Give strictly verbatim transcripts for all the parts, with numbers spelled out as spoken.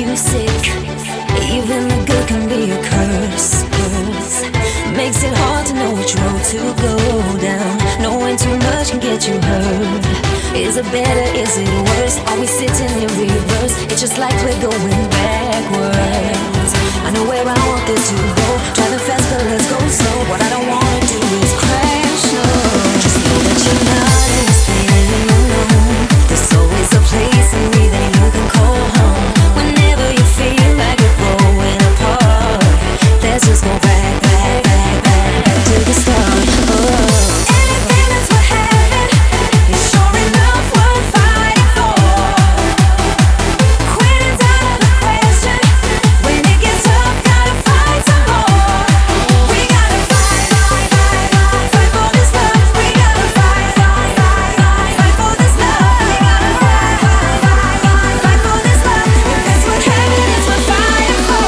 me sick. Even the good can be a curse, curse. Makes it hard to know which road to go down. Knowing too much can get you hurt. Is it better, is it worse? Are we sitting in reverse? It's just like we're going backwards. I know where I want this to go. Driving fast but let's go slow. What I don't wanna do is crash, no. Just know that you're not in this thing alone. There's always a place in me that you can call home. Whenever you feel like you're growing apart, let's just go back, back, back, back to the start. Oh. Anything that's worth having is sure enough worth fighting for. Quitting's out of the question. When it gets tough, gotta fight some more. We gotta fight, fight, fight, fight, fight for this love. We gotta fight, fight, fight, fight, fight for this love. We gotta fight, fight, fight, fight, fight for this love. If it's worth having, it's worth fighting for.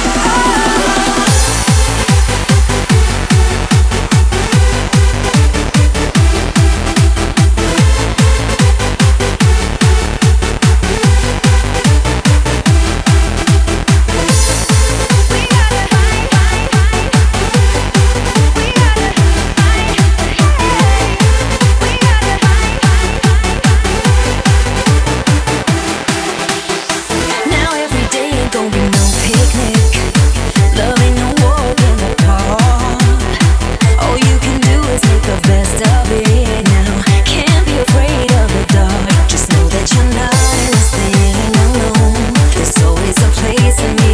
Now every day ain't gonna be no picnic. Love ain't no walk in the park. All you can do is make the best of it now. Can't be afraid of the dark. Just know that you're not in this thing alone. There's always a place in